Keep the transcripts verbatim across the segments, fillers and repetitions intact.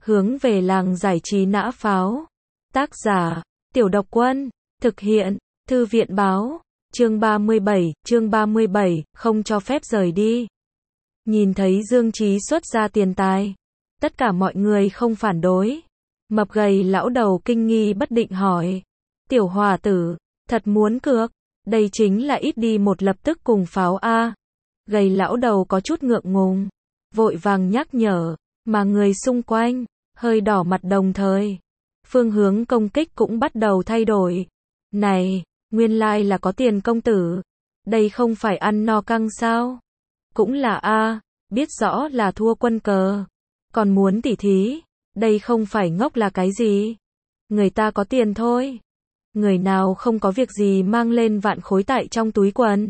Hướng về làng giải trí nã pháo. Tác giả, Tiểu Độc Quân. Thực hiện, Thư viện báo. Chương ba mươi bảy, chương ba mươi bảy, không cho phép rời đi. Nhìn thấy Dương Chí xuất ra tiền tài. Tất cả mọi người không phản đối. Mập gầy lão đầu kinh nghi bất định hỏi. Tiểu hòa tử, thật muốn cược. Đây chính là ít đi một lập tức cùng pháo A. Gầy lão đầu có chút ngượng ngùng. Vội vàng nhắc nhở. Mà người xung quanh, hơi đỏ mặt đồng thời. Phương hướng công kích cũng bắt đầu thay đổi. Này, nguyên lai là có tiền công tử. Đây không phải ăn no căng sao? Cũng là A, biết rõ là thua quân cờ. Còn muốn tỉ thí, đây không phải ngốc là cái gì? Người ta có tiền thôi. Người nào không có việc gì mang lên vạn khối tại trong túi quần.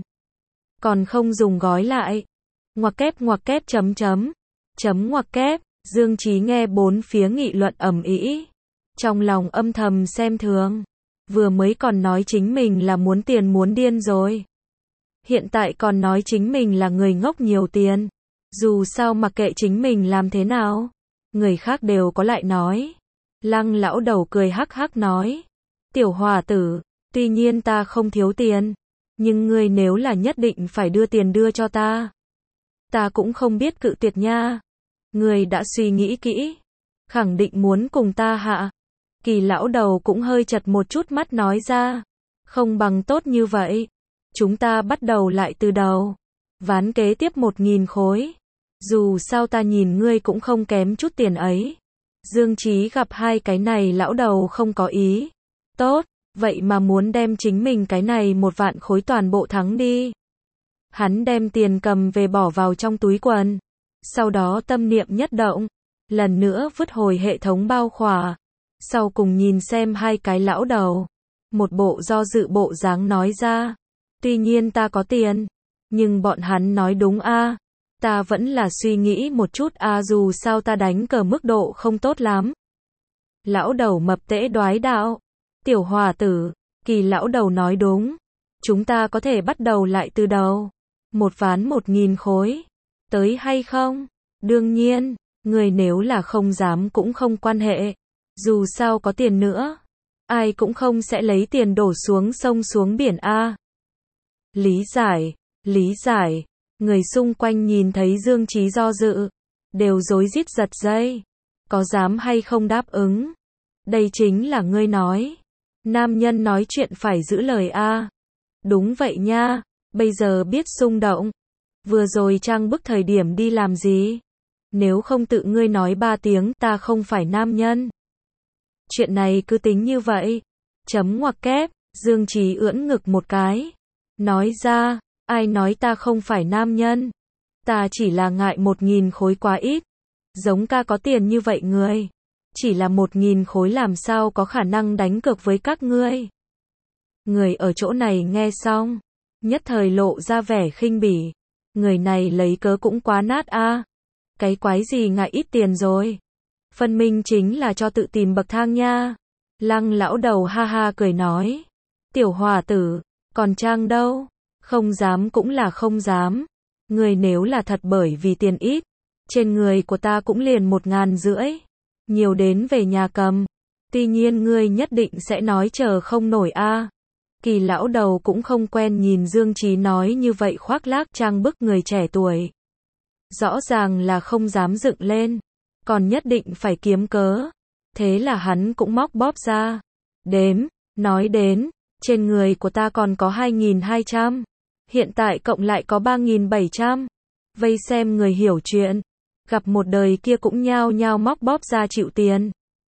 Còn không dùng gói lại. Ngoặc kép ngoặc kép chấm chấm. Chấm ngoặc kép. Dương Chí nghe bốn phía nghị luận ầm ĩ. Trong lòng âm thầm xem thường. Vừa mới còn nói chính mình là muốn tiền muốn điên rồi. Hiện tại còn nói chính mình là người ngốc nhiều tiền. Dù sao mặc kệ chính mình làm thế nào. Người khác đều có lại nói. Lăng lão đầu cười hắc hắc nói. Tiểu hòa tử, tuy nhiên ta không thiếu tiền. Nhưng ngươi nếu là nhất định phải đưa tiền đưa cho ta. Ta cũng không biết cự tuyệt nha. Ngươi đã suy nghĩ kỹ. Khẳng định muốn cùng ta hạ. Kỳ lão đầu cũng hơi chật một chút mắt nói ra. Không bằng tốt như vậy. Chúng ta bắt đầu lại từ đầu. Ván kế tiếp một nghìn khối. Dù sao ta nhìn ngươi cũng không kém chút tiền ấy. Dương Chí gặp hai cái này lão đầu không có ý. Tốt, vậy mà muốn đem chính mình cái này một vạn khối toàn bộ thắng đi. Hắn đem tiền cầm về bỏ vào trong túi quần. Sau đó tâm niệm nhất động. Lần nữa vứt hồi hệ thống bao khỏa. Sau cùng nhìn xem hai cái lão đầu. Một bộ do dự bộ dáng nói ra. Tuy nhiên ta có tiền. Nhưng bọn hắn nói đúng a. Ta vẫn là suy nghĩ một chút a, dù sao ta đánh cờ mức độ không tốt lắm. Lão đầu mập tễ đoái đạo. Tiểu hòa tử, Kỳ lão đầu nói đúng. Chúng ta có thể bắt đầu lại từ đầu. Một ván một nghìn khối. Tới hay không? Đương nhiên, người nếu là không dám cũng không quan hệ. Dù sao có tiền nữa. Ai cũng không sẽ lấy tiền đổ xuống sông xuống biển a. Lý giải, lý giải. Người xung quanh nhìn thấy Dương Chí do dự. Đều rối rít giật dây. Có dám hay không đáp ứng? Đây chính là ngươi nói. Nam nhân nói chuyện phải giữ lời a. Đúng vậy nha. Bây giờ biết xung động. Vừa rồi trang bức thời điểm đi làm gì? Nếu không tự ngươi nói ba tiếng ta không phải nam nhân. Chuyện này cứ tính như vậy. Chấm ngoặc kép. Dương Chí ưỡn ngực một cái. Nói ra, ai nói ta không phải nam nhân? Ta chỉ là ngại một nghìn khối quá ít. Giống ca có tiền như vậy người. Chỉ là một nghìn khối làm sao có khả năng đánh cược với các ngươi. Người ở chỗ này nghe xong. Nhất thời lộ ra vẻ khinh bỉ. Người này lấy cớ cũng quá nát a. Cái quái gì ngại ít tiền rồi. Phân minh chính là cho tự tìm bậc thang nha. Lăng lão đầu ha ha cười nói. Tiểu hòa tử, còn trang đâu? Không dám cũng là không dám. Người nếu là thật bởi vì tiền ít. Trên người của ta cũng liền một ngàn rưỡi. Nhiều đến về nhà cầm. Tuy nhiên ngươi nhất định sẽ nói chờ không nổi a. Kỳ lão đầu cũng không quen nhìn Dương Chí nói như vậy khoác lác trang bức người trẻ tuổi. Rõ ràng là không dám dựng lên. Còn nhất định phải kiếm cớ. Thế là hắn cũng móc bóp ra. Đếm, nói đến, trên người của ta còn có hai nghìn hai trăm. Hiện tại cộng lại có ba nghìn bảy trăm. Vây xem người hiểu chuyện. Gặp một đời kia cũng nhao nhao móc bóp ra chịu tiền.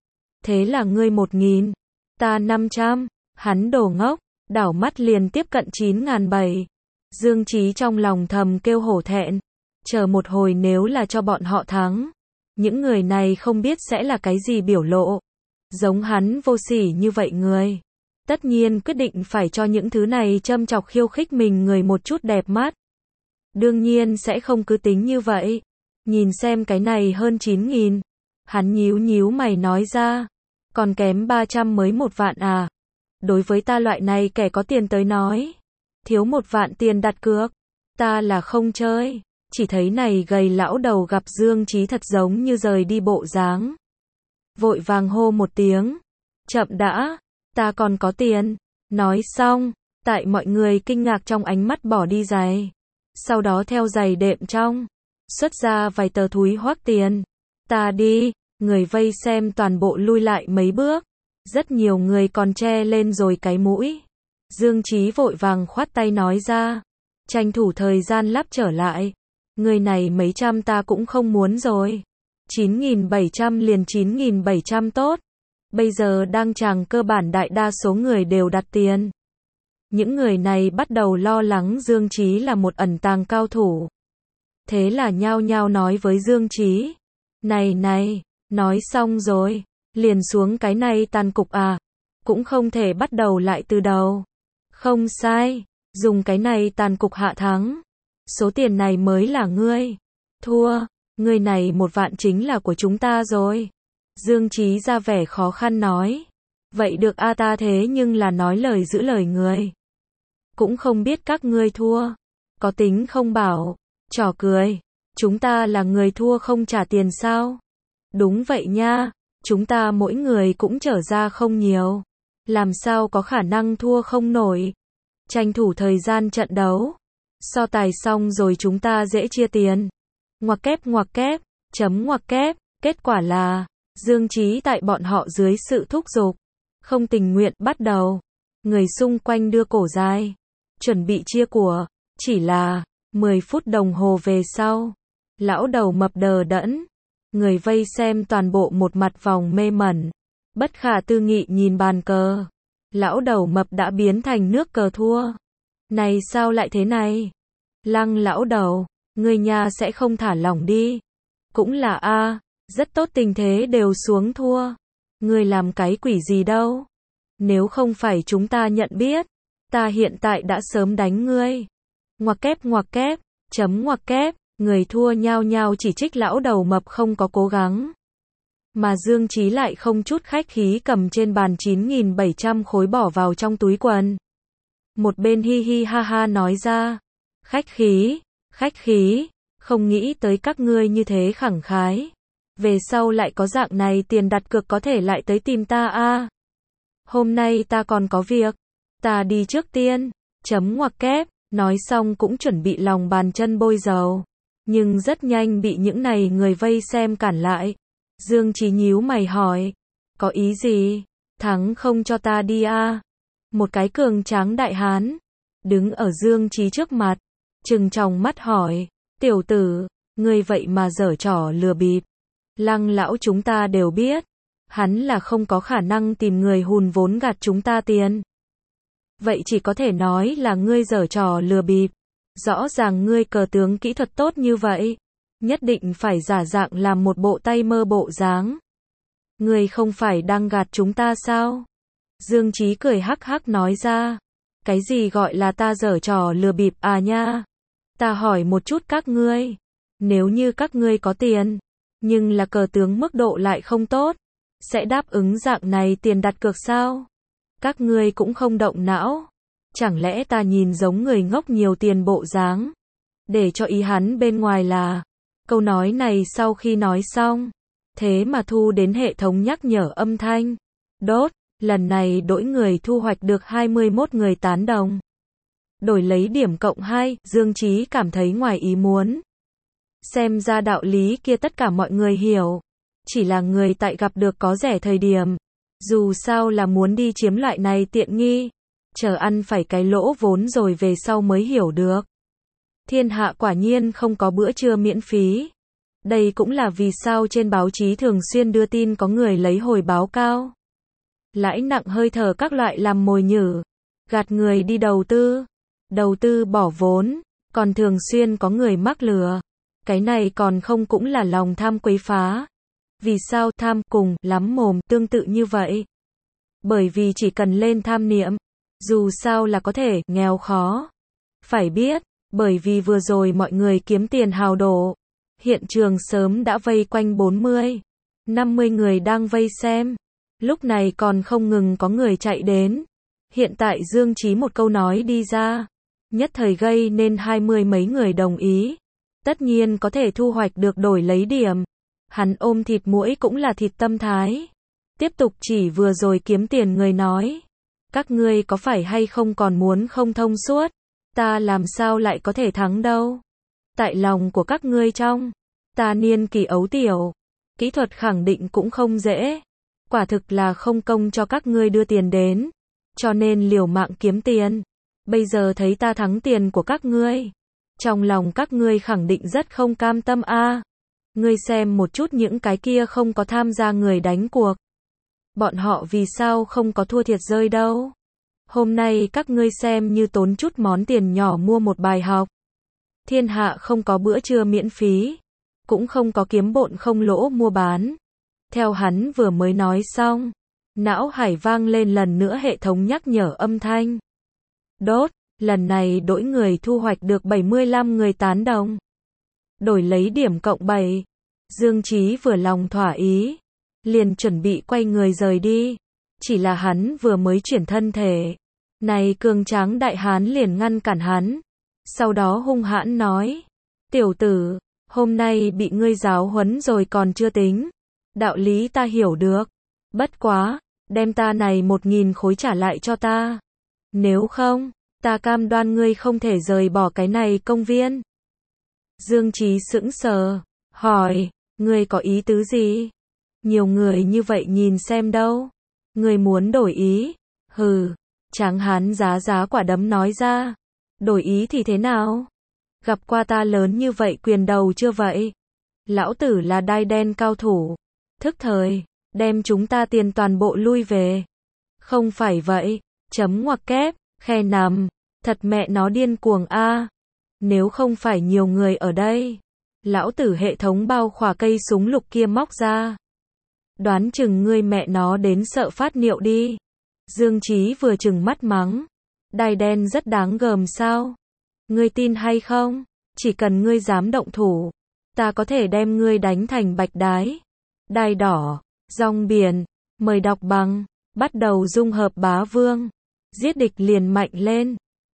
Thế là ngươi một nghìn. Ta năm trăm. Hắn đồ ngốc. Đảo mắt liền tiếp cận chín nghìn bảy. Dương Chí trong lòng thầm kêu hổ thẹn. Chờ một hồi nếu là cho bọn họ thắng. Những người này không biết sẽ là cái gì biểu lộ. Giống hắn vô sỉ như vậy người. Tất nhiên quyết định phải cho những thứ này châm chọc khiêu khích mình người một chút đẹp mắt. Đương nhiên sẽ không cứ tính như vậy. Nhìn xem cái này hơn chín nghìn. Hắn nhíu nhíu mày nói ra. Còn kém ba trăm mới một vạn à. Đối với ta loại này kẻ có tiền tới nói. Thiếu một vạn tiền đặt cược. Ta là không chơi. Chỉ thấy này gầy lão đầu gặp Dương Chí thật giống như rời đi bộ dáng. vội vàng hô một tiếng. Chậm đã, ta còn có tiền. Nói xong, tại mọi người kinh ngạc trong ánh mắt bỏ đi giày. Sau đó theo giày đệm trong, xuất ra vài tờ thúi hoác tiền. Ta đi, người vây xem toàn bộ lui lại mấy bước. Rất nhiều người còn che lên rồi cái mũi. Dương Chí vội vàng khoát tay nói ra. Tranh thủ thời gian lắp trở lại. Người này mấy trăm ta cũng không muốn rồi. chín nghìn bảy trăm liền chín nghìn bảy trăm tốt. Bây giờ đang chàng cơ bản đại đa số người đều đặt tiền. Những người này bắt đầu lo lắng Dương Chí là một ẩn tàng cao thủ. Thế là nhao nhao nói với Dương Chí. Này này, nói xong rồi, liền xuống cái này tàn cục à. Cũng không thể bắt đầu lại từ đầu. Không sai, dùng cái này tàn cục hạ thắng. Số tiền này mới là ngươi. Thua, ngươi này một vạn chính là của chúng ta rồi. Dương Chí ra vẻ khó khăn nói. Vậy được a, ta thế nhưng là nói lời giữ lời người. Cũng không biết các ngươi thua. Có tính không bảo. Trò cười. Chúng ta là người thua không trả tiền sao? Đúng vậy nha. Chúng ta mỗi người cũng trở ra không nhiều. Làm sao có khả năng thua không nổi. Tranh thủ thời gian trận đấu. So tài xong rồi chúng ta dễ chia tiền. Ngoặc kép ngoặc kép, chấm ngoặc kép. Kết quả là Dương Chí tại bọn họ dưới sự thúc giục, không tình nguyện bắt đầu. Người xung quanh đưa cổ dài, chuẩn bị chia của. Chỉ là mười phút đồng hồ về sau, lão đầu mập đờ đẫn. Người vây xem toàn bộ một mặt vòng mê mẩn, bất khả tư nghị nhìn bàn cờ. Lão đầu mập đã biến thành nước cờ thua. Này sao lại thế này? Lăng lão đầu, người nhà sẽ không thả lỏng đi. Cũng là a, rất tốt, tình thế đều xuống thua. Người làm cái quỷ gì đâu? Nếu không phải chúng ta nhận biết, ta hiện tại đã sớm đánh ngươi. Ngoặc kép ngoặc kép, chấm ngoặc kép. Người thua nhao nhao chỉ trích lão đầu mập không có cố gắng. Mà Dương Chí lại không chút khách khí cầm trên bàn chín nghìn bảy trăm khối bỏ vào trong túi quần. Một bên hi hi ha ha nói ra. Khách khí, khách khí, không nghĩ tới các ngươi như thế khẳng khái. Về sau lại có dạng này tiền đặt cược có thể lại tới tìm ta a. Hôm nay ta còn có việc. Ta đi trước tiên. Chấm ngoặc kép. Nói xong cũng chuẩn bị lòng bàn chân bôi dầu. Nhưng rất nhanh bị những này người vây xem cản lại. Dương Chí nhíu mày hỏi. Có ý gì? Thắng không cho ta đi a? Một cái cường tráng đại hán đứng ở Dương Chí trước mặt, trừng tròng mắt hỏi. Tiểu tử, ngươi vậy mà giở trò lừa bịp. Lăng lão chúng ta đều biết. Hắn là không có khả năng tìm người hùn vốn gạt chúng ta tiền. Vậy chỉ có thể nói là ngươi giở trò lừa bịp. Rõ ràng ngươi cờ tướng kỹ thuật tốt như vậy, nhất định phải giả dạng làm một bộ tay mơ bộ dáng. Ngươi không phải đang gạt chúng ta sao? Dương Chí cười hắc hắc nói ra. Cái gì gọi là ta giở trò lừa bịp à nha? Ta hỏi một chút các ngươi, nếu như các ngươi có tiền, nhưng là cờ tướng mức độ lại không tốt, sẽ đáp ứng dạng này tiền đặt cược sao? Các ngươi cũng không động não. Chẳng lẽ ta nhìn giống người ngốc nhiều tiền bộ dáng? Để cho ý hắn bên ngoài là, câu nói này sau khi nói xong, thế mà thu đến hệ thống nhắc nhở âm thanh. Đốt, lần này đổi người thu hoạch được hai mươi mốt người tán đồng. Đổi lấy điểm cộng hai, Dương Chí cảm thấy ngoài ý muốn. Xem ra đạo lý kia tất cả mọi người hiểu. Chỉ là người tại gặp được có rẻ thời điểm. Dù sao là muốn đi chiếm loại này tiện nghi. Chờ ăn phải cái lỗ vốn rồi về sau mới hiểu được. Thiên hạ quả nhiên không có bữa trưa miễn phí. Đây cũng là vì sao trên báo chí thường xuyên đưa tin có người lấy hồi báo cao. Lãi nặng hơi thở các loại làm mồi nhử. Gạt người đi đầu tư. Đầu tư bỏ vốn. Còn thường xuyên có người mắc lừa. Cái này còn không cũng là lòng tham quấy phá. Vì sao tham cùng lắm mồm tương tự như vậy? Bởi vì chỉ cần lên tham niệm, dù sao là có thể nghèo khó. Phải biết, bởi vì vừa rồi mọi người kiếm tiền hào đổ. Hiện trường sớm đã vây quanh bốn mươi, năm mươi người đang vây xem. Lúc này còn không ngừng có người chạy đến. Hiện tại Dương Chí một câu nói đi ra, nhất thời gây nên hai mươi mấy người đồng ý. Tất nhiên có thể thu hoạch được đổi lấy điểm. Hắn ôm thịt muỗi cũng là thịt tâm thái. Tiếp tục chỉ vừa rồi kiếm tiền người nói. Các ngươi có phải hay không còn muốn không thông suốt? Ta làm sao lại có thể thắng đâu? Tại lòng của các ngươi trong. Ta niên kỳ ấu tiểu. Kỹ thuật khẳng định cũng không dễ. Quả thực là không công cho các ngươi đưa tiền đến. Cho nên liều mạng kiếm tiền. Bây giờ thấy ta thắng tiền của các ngươi. Trong lòng các ngươi khẳng định rất không cam tâm a. Ngươi xem một chút những cái kia không có tham gia người đánh cuộc. Bọn họ vì sao không có thua thiệt rơi đâu. Hôm nay các ngươi xem như tốn chút món tiền nhỏ mua một bài học. Thiên hạ không có bữa trưa miễn phí. Cũng không có kiếm bộn không lỗ mua bán. Theo hắn vừa mới nói xong. Não hải vang lên lần nữa hệ thống nhắc nhở âm thanh. Đốt, lần này đổi người thu hoạch được bảy mươi lăm người tán đồng. Đổi lấy điểm cộng bảy. Dương Chí vừa lòng thỏa ý. Liền chuẩn bị quay người rời đi. Chỉ là hắn vừa mới chuyển thân thể. Này cường tráng đại hán liền ngăn cản hắn. Sau đó hung hãn nói. Tiểu tử, hôm nay bị ngươi giáo huấn rồi còn chưa tính. Đạo lý ta hiểu được. Bất quá, đem ta này một nghìn khối trả lại cho ta. Nếu không, ta cam đoan ngươi không thể rời bỏ cái này công viên. Dương Chí sững sờ, hỏi, ngươi có ý tứ gì? Nhiều người như vậy nhìn xem đâu. Ngươi muốn đổi ý? Hừ, tráng hán giá giá quả đấm nói ra. Đổi ý thì thế nào? Gặp qua ta lớn như vậy quyền đầu chưa vậy? Lão tử là đai đen cao thủ. Thức thời, đem chúng ta tiền toàn bộ lui về. Không phải vậy, chấm ngoặc kép, khe nằm, thật mẹ nó điên cuồng a. Nếu không phải nhiều người ở đây, lão tử hệ thống bao khỏa cây súng lục kia móc ra. Đoán chừng ngươi mẹ nó đến sợ phát niệu đi. Dương Chí vừa chừng mắt mắng. Đai đen rất đáng gờm sao? Ngươi tin hay không? Chỉ cần ngươi dám động thủ, ta có thể đem ngươi đánh thành bạch đái. Đai đỏ, rong biển, mời đọc bằng, bắt đầu dung hợp bá vương. Giết địch liền mạnh lên.